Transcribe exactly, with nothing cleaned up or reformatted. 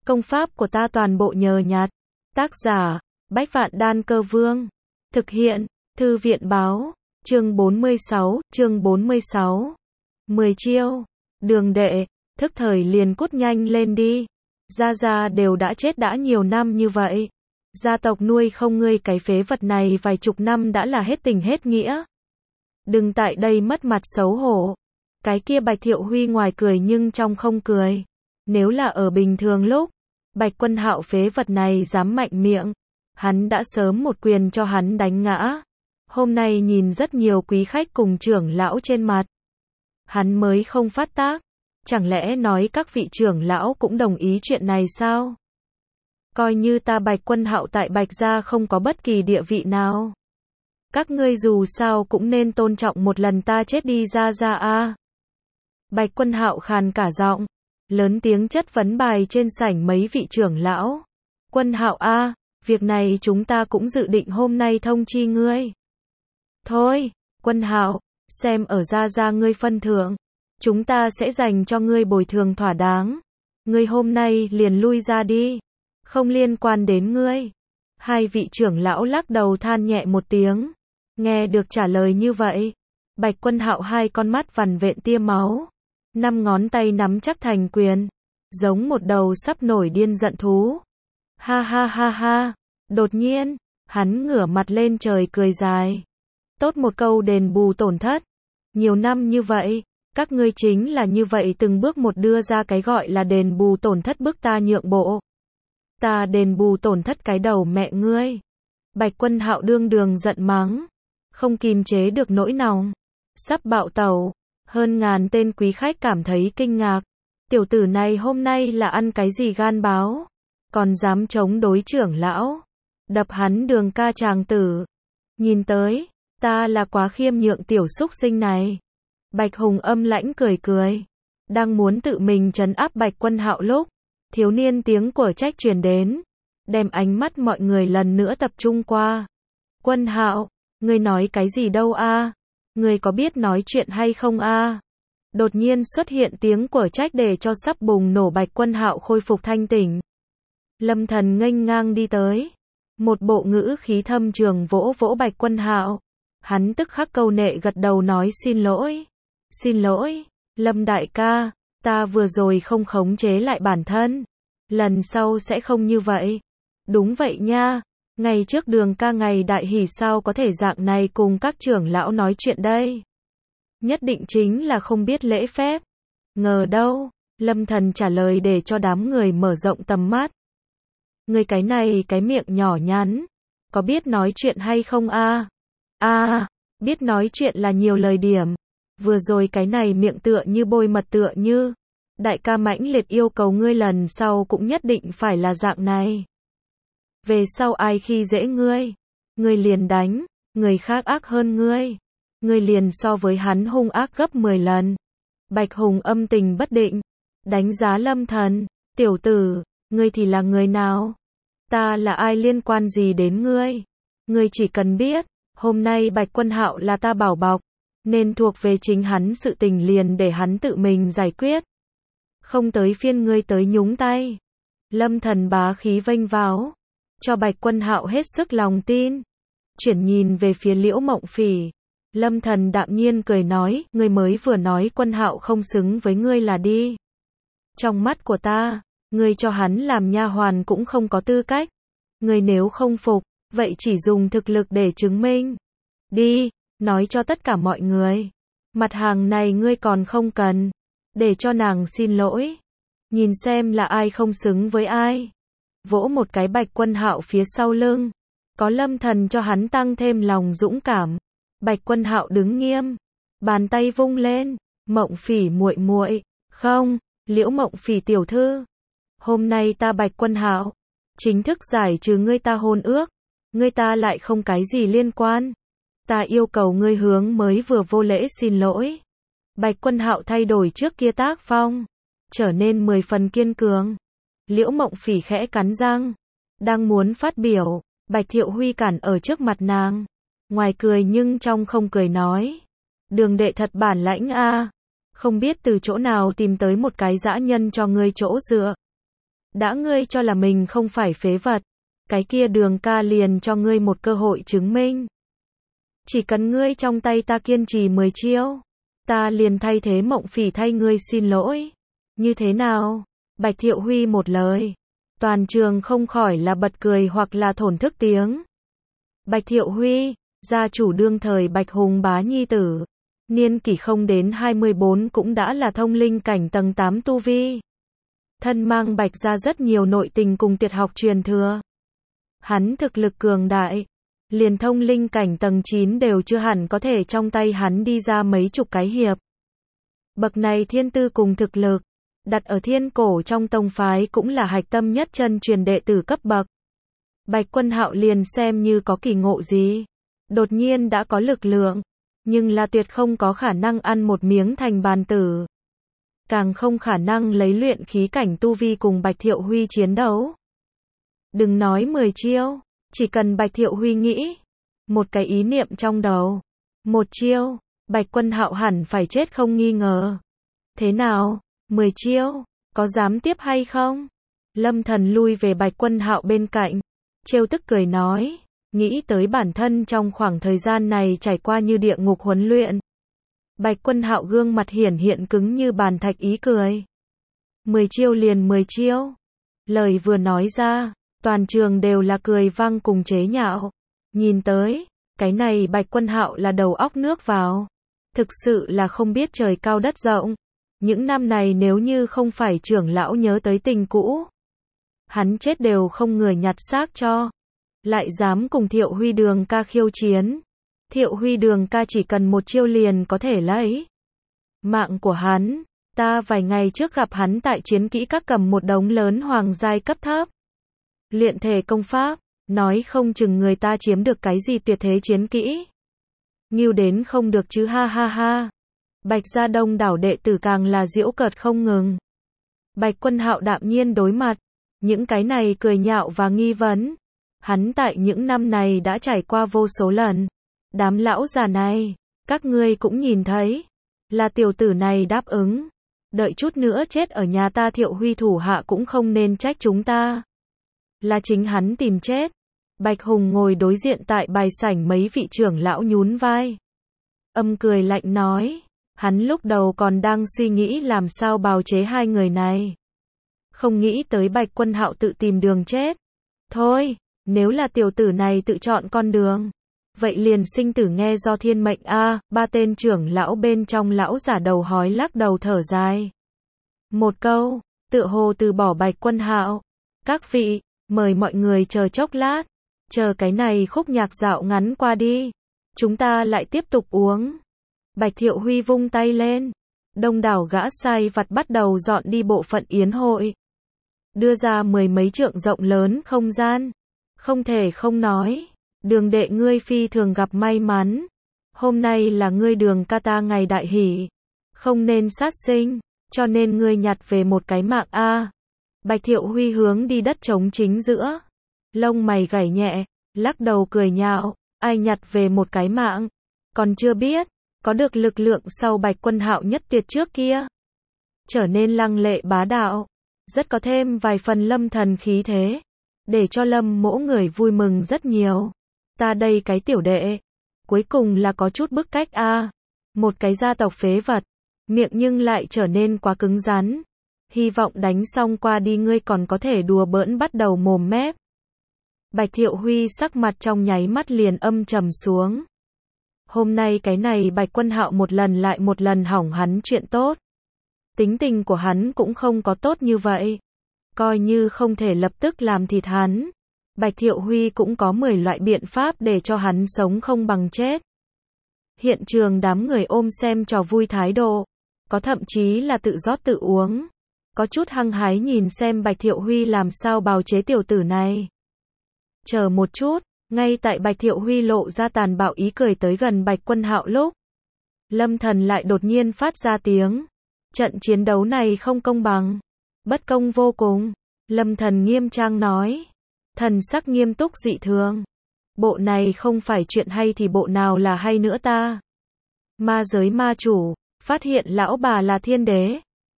Công pháp của ta toàn bộ nhờ nhặt. Tác giả, Bách Vạn Đan Cơ Vương. Thực hiện, Thư viện báo. Chương bốn mươi sáu, chương bốn mươi sáu. mười chiêu. Đường đệ, thức thời liền cút nhanh lên đi. Gia Gia đều đã chết đã nhiều năm như vậy. Gia tộc nuôi không ngươi cái phế vật này vài chục năm đã là hết tình hết nghĩa. Đừng tại đây mất mặt xấu hổ. Cái kia Bạch Thiệu Huy ngoài cười nhưng trong không cười. Nếu là ở bình thường lúc, Bạch Quân Hạo phế vật này dám mạnh miệng, hắn đã sớm một quyền cho hắn đánh ngã. Hôm nay nhìn rất nhiều quý khách cùng trưởng lão trên mặt, hắn mới không phát tác. Chẳng lẽ nói các vị trưởng lão cũng đồng ý chuyện này sao? Coi như ta Bạch Quân Hạo tại Bạch gia không có bất kỳ địa vị nào. Các ngươi dù sao cũng nên tôn trọng một lần ta chết đi Gia Gia a. Bạch Quân Hạo khàn cả giọng, lớn tiếng chất vấn bài trên sảnh mấy vị trưởng lão. Quân Hạo a, việc này chúng ta cũng dự định hôm nay thông chi ngươi. Thôi, Quân Hạo, xem ở Gia Gia ngươi phân thượng, chúng ta sẽ dành cho ngươi bồi thường thỏa đáng. Ngươi hôm nay liền lui ra đi, không liên quan đến ngươi. Hai vị trưởng lão lắc đầu than nhẹ một tiếng. Nghe được trả lời như vậy, Bạch Quân Hạo hai con mắt vằn vện tia máu, năm ngón tay nắm chắc thành quyền, giống một đầu sắp nổi điên giận thú. Ha ha ha ha, đột nhiên, hắn ngửa mặt lên trời cười dài. Tốt một câu đền bù tổn thất. Nhiều năm như vậy, các ngươi chính là như vậy từng bước một đưa ra cái gọi là đền bù tổn thất bức ta nhượng bộ. Ta đền bù tổn thất cái đầu mẹ ngươi. Bạch Quân Hạo đương đường giận mắng, không kìm chế được nỗi lòng, sắp bạo tẩu. Hơn ngàn tên quý khách cảm thấy kinh ngạc. Tiểu tử này hôm nay là ăn cái gì gan báo, còn dám chống đối trưởng lão, đập hắn Đường ca chàng tử. Nhìn tới, ta là quá khiêm nhượng tiểu súc sinh này. Bạch Hùng âm lãnh cười cười, đang muốn tự mình trấn áp Bạch Quân Hạo lúc, thiếu niên tiếng của trách truyền đến, đem ánh mắt mọi người lần nữa tập trung qua. Quân Hạo, ngươi nói cái gì đâu a? Ngươi có biết nói chuyện hay không a? Đột nhiên xuất hiện tiếng của trách để cho sắp bùng nổ Bạch Quân Hạo khôi phục thanh tỉnh. Lâm Thần nghênh ngang đi tới, một bộ ngữ khí thâm trường vỗ vỗ Bạch Quân Hạo. Hắn tức khắc câu nệ gật đầu nói xin lỗi. Xin lỗi, Lâm đại ca, ta vừa rồi không khống chế lại bản thân. Lần sau sẽ không như vậy. Đúng vậy nha, ngày trước Đường ca ngày đại hỉ sao có thể dạng này cùng các trưởng lão nói chuyện đây. Nhất định chính là không biết lễ phép. Ngờ đâu, Lâm Thần trả lời để cho đám người mở rộng tầm mắt. Người cái này cái miệng nhỏ nhắn, có biết nói chuyện hay không a? A, à, biết nói chuyện là nhiều lời điểm. Vừa rồi cái này miệng tựa như bôi mật tựa như. Đại ca mãnh liệt yêu cầu ngươi lần sau cũng nhất định phải là dạng này. Về sau ai khi dễ ngươi, ngươi liền đánh, người khác ác hơn ngươi, ngươi liền so với hắn hung ác gấp mười lần. Bạch Hùng âm tình bất định, đánh giá Lâm Thần, tiểu tử, ngươi thì là người nào? Ta là ai liên quan gì đến ngươi? Ngươi chỉ cần biết, hôm nay Bạch Quân Hạo là ta bảo bọc, nên thuộc về chính hắn sự tình liền để hắn tự mình giải quyết. Không tới phiên ngươi tới nhúng tay. Lâm Thần bá khí vênh váo, cho Bạch Quân Hạo hết sức lòng tin. Chuyển nhìn về phía Liễu Mộng Phỉ, Lâm Thần đạm nhiên cười nói, ngươi mới vừa nói Quân Hạo không xứng với ngươi là đi. Trong mắt của ta, ngươi cho hắn làm nha hoàn cũng không có tư cách. Ngươi nếu không phục, vậy chỉ dùng thực lực để chứng minh. Đi, nói cho tất cả mọi người. Mặt hàng này ngươi còn không cần. Để cho nàng xin lỗi. Nhìn xem là ai không xứng với ai. Vỗ một cái Bạch Quân Hạo phía sau lưng. Có Lâm Thần cho hắn tăng thêm lòng dũng cảm. Bạch Quân Hạo đứng nghiêm, bàn tay vung lên. Mộng Phỉ muội muội, không, Liễu Mộng Phỉ tiểu thư. Hôm nay ta Bạch Quân Hạo chính thức giải trừ ngươi ta hôn ước. Ngươi ta lại không cái gì liên quan. Ta yêu cầu ngươi hướng mới vừa vô lễ xin lỗi. Bạch Quân Hạo thay đổi trước kia tác phong, trở nên mười phần kiên cường. Liễu Mộng Phỉ khẽ cắn răng, đang muốn phát biểu, Bạch Thiệu Huy cản ở trước mặt nàng. Ngoài cười nhưng trong không cười nói, Đường đệ thật bản lãnh a, không biết từ chỗ nào tìm tới một cái dã nhân cho ngươi chỗ dựa. Đã ngươi cho là mình không phải phế vật, cái kia Đường ca liền cho ngươi một cơ hội chứng minh. Chỉ cần ngươi trong tay ta kiên trì mười chiêu, ta liền thay thế Mộng Phỉ thay ngươi xin lỗi. Như thế nào? Bạch Thiệu Huy một lời, toàn trường không khỏi là bật cười hoặc là thổn thức tiếng. Bạch Thiệu Huy, gia chủ đương thời Bạch Hùng bá nhi tử, niên kỷ không đến hai mươi bốn cũng đã là thông linh cảnh tầng tám tu vi. Thân mang Bạch gia rất nhiều nội tình cùng tuyệt học truyền thừa. Hắn thực lực cường đại, liền thông linh cảnh tầng chín đều chưa hẳn có thể trong tay hắn đi ra mấy chục cái hiệp. Bậc này thiên tư cùng thực lực, đặt ở thiên cổ trong tông phái cũng là hạch tâm nhất chân truyền đệ tử cấp bậc. Bạch Quân Hạo liền xem như có kỳ ngộ gì, đột nhiên đã có lực lượng, nhưng là tuyệt không có khả năng ăn một miếng thành bàn tử. Càng không khả năng lấy luyện khí cảnh tu vi cùng Bạch Thiệu Huy chiến đấu. Đừng nói mười chiêu, chỉ cần Bạch Thiệu Huy nghĩ, một cái ý niệm trong đầu, một chiêu, Bạch Quân Hạo hẳn phải chết không nghi ngờ. Thế nào, mười chiêu, có dám tiếp hay không? Lâm Thần lui về Bạch Quân Hạo bên cạnh, trêu tức cười nói, nghĩ tới bản thân trong khoảng thời gian này trải qua như địa ngục huấn luyện. Bạch Quân Hạo gương mặt hiển hiện cứng như bàn thạch ý cười. Mười chiêu liền mười chiêu. Lời vừa nói ra, toàn trường đều là cười vang cùng chế nhạo. Nhìn tới, cái này Bạch Quân Hạo là đầu óc nước vào. Thực sự là không biết trời cao đất rộng. Những năm này nếu như không phải trưởng lão nhớ tới tình cũ, hắn chết đều không người nhặt xác cho. Lại dám cùng Thiệu Huy Đường ca khiêu chiến. Thiệu Huy Đường ca chỉ cần một chiêu liền có thể lấy mạng của hắn. Ta vài ngày trước gặp hắn tại chiến kỹ các cầm một đống lớn hoàng giai cấp thấp luyện thể công pháp, nói không chừng người ta chiếm được cái gì tuyệt thế chiến kỹ. Ngưu đến không được chứ ha ha ha. Bạch gia đông đảo đệ tử càng là giễu cợt không ngừng. Bạch Quân Hạo đạm nhiên đối mặt những cái này cười nhạo và nghi vấn. Hắn tại những năm này đã trải qua vô số lần. Đám lão già này, các ngươi cũng nhìn thấy, là tiểu tử này đáp ứng. Đợi chút nữa chết ở nhà ta Thiệu Huy thủ hạ cũng không nên trách chúng ta. Là chính hắn tìm chết. Bạch Hùng ngồi đối diện tại bài sảnh mấy vị trưởng lão nhún vai. Âm cười lạnh nói, hắn lúc đầu còn đang suy nghĩ làm sao bào chế hai người này. Không nghĩ tới Bạch Quân Hạo tự tìm đường chết. Thôi, nếu là tiểu tử này tự chọn con đường, vậy liền sinh tử nghe do thiên mệnh a. À, ba tên trưởng lão bên trong lão giả đầu hói lắc đầu thở dài. Một câu, tựa hồ từ bỏ Bạch Quân Hạo. Các vị, mời mọi người chờ chốc lát, chờ cái này khúc nhạc dạo ngắn qua đi, chúng ta lại tiếp tục uống. Bạch Thiệu Huy vung tay lên, đông đảo gã sai vặt bắt đầu dọn đi bộ phận yến hội, đưa ra mười mấy trượng rộng lớn không gian. Không thể không nói, Đường đệ ngươi phi thường gặp may mắn. Hôm nay là ngươi Đường ca ta ngày đại hỷ, không nên sát sinh, cho nên ngươi nhặt về một cái mạng a. À. Bạch Thiệu Huy hướng đi đất trống chính giữa, lông mày gảy nhẹ, lắc đầu cười nhạo, ai nhặt về một cái mạng, còn chưa biết, có được lực lượng sau Bạch Quân Hạo nhất tuyệt trước kia, trở nên lăng lệ bá đạo, rất có thêm vài phần Lâm Thần khí thế, để cho Lâm mỗ người vui mừng rất nhiều. Ta đây cái tiểu đệ, cuối cùng là có chút bức cách a. À. Một cái gia tộc phế vật, miệng nhưng lại trở nên quá cứng rắn. Hy vọng đánh xong qua đi ngươi còn có thể đùa bỡn bắt đầu mồm mép. Bạch Thiệu Huy sắc mặt trong nháy mắt liền âm trầm xuống. Hôm nay cái này Bạch Quân Hạo một lần lại một lần hỏng hắn chuyện tốt. Tính tình của hắn cũng không có tốt như vậy. Coi như không thể lập tức làm thịt hắn, Bạch Thiệu Huy cũng có mười loại biện pháp để cho hắn sống không bằng chết. Hiện trường đám người ôm xem trò vui thái độ, có thậm chí là tự rót tự uống, có chút hăng hái nhìn xem Bạch Thiệu Huy làm sao bào chế tiểu tử này. Chờ một chút, ngay tại Bạch Thiệu Huy lộ ra tàn bạo ý cười tới gần Bạch Quân Hạo lúc, Lâm Thần lại đột nhiên phát ra tiếng. Trận chiến đấu này không công bằng, bất công vô cùng. Lâm Thần nghiêm trang nói, thần sắc nghiêm túc dị thường. Bộ này không phải chuyện hay thì bộ nào là hay nữa ta? Ma giới ma chủ, phát hiện lão bà là thiên đế,